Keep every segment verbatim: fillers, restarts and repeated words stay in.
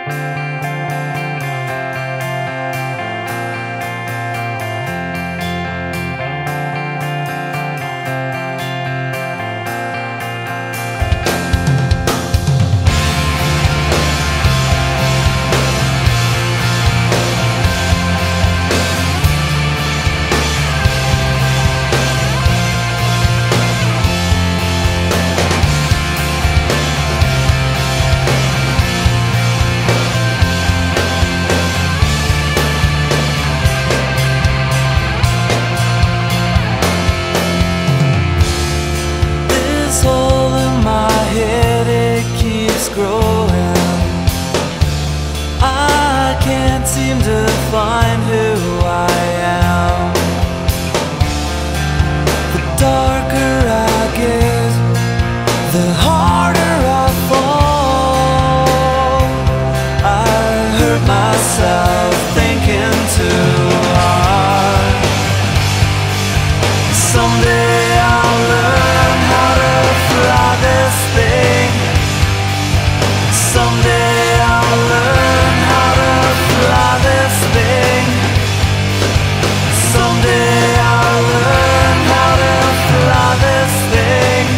I can't seem to find who I am. The darker I get, the harder I fall. I hurt myself thinking too hard. Someday I'll learn how to fly this thing. Someday I'll learn how to fly this thing. Someday I'll learn how to fly this thing.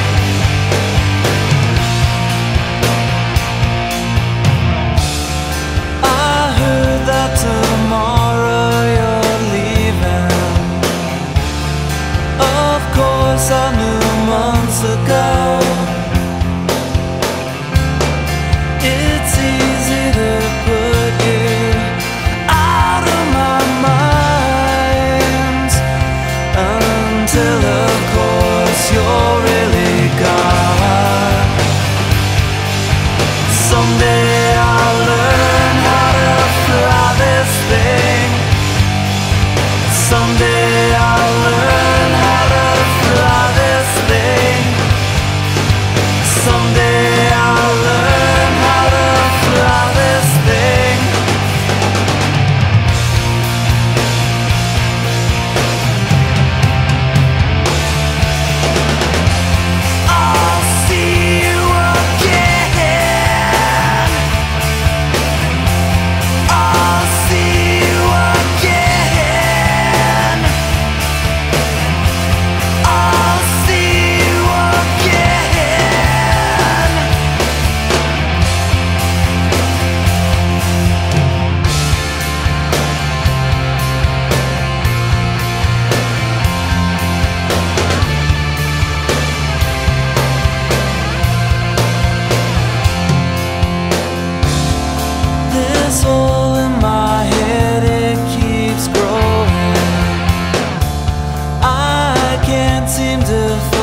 I heard that tomorrow you're leaving. Of course I knew months ago. It's easy to put you out of my mind, until of course you're really gone. Someday I'll learn how to fly this thing. Someday I'll learn how to fly this thing. Someday I'll learn how to fly this thing. I'll see you again. I'll see you again. I'll see you again. This hole in my head, it keeps growing. I can't seem to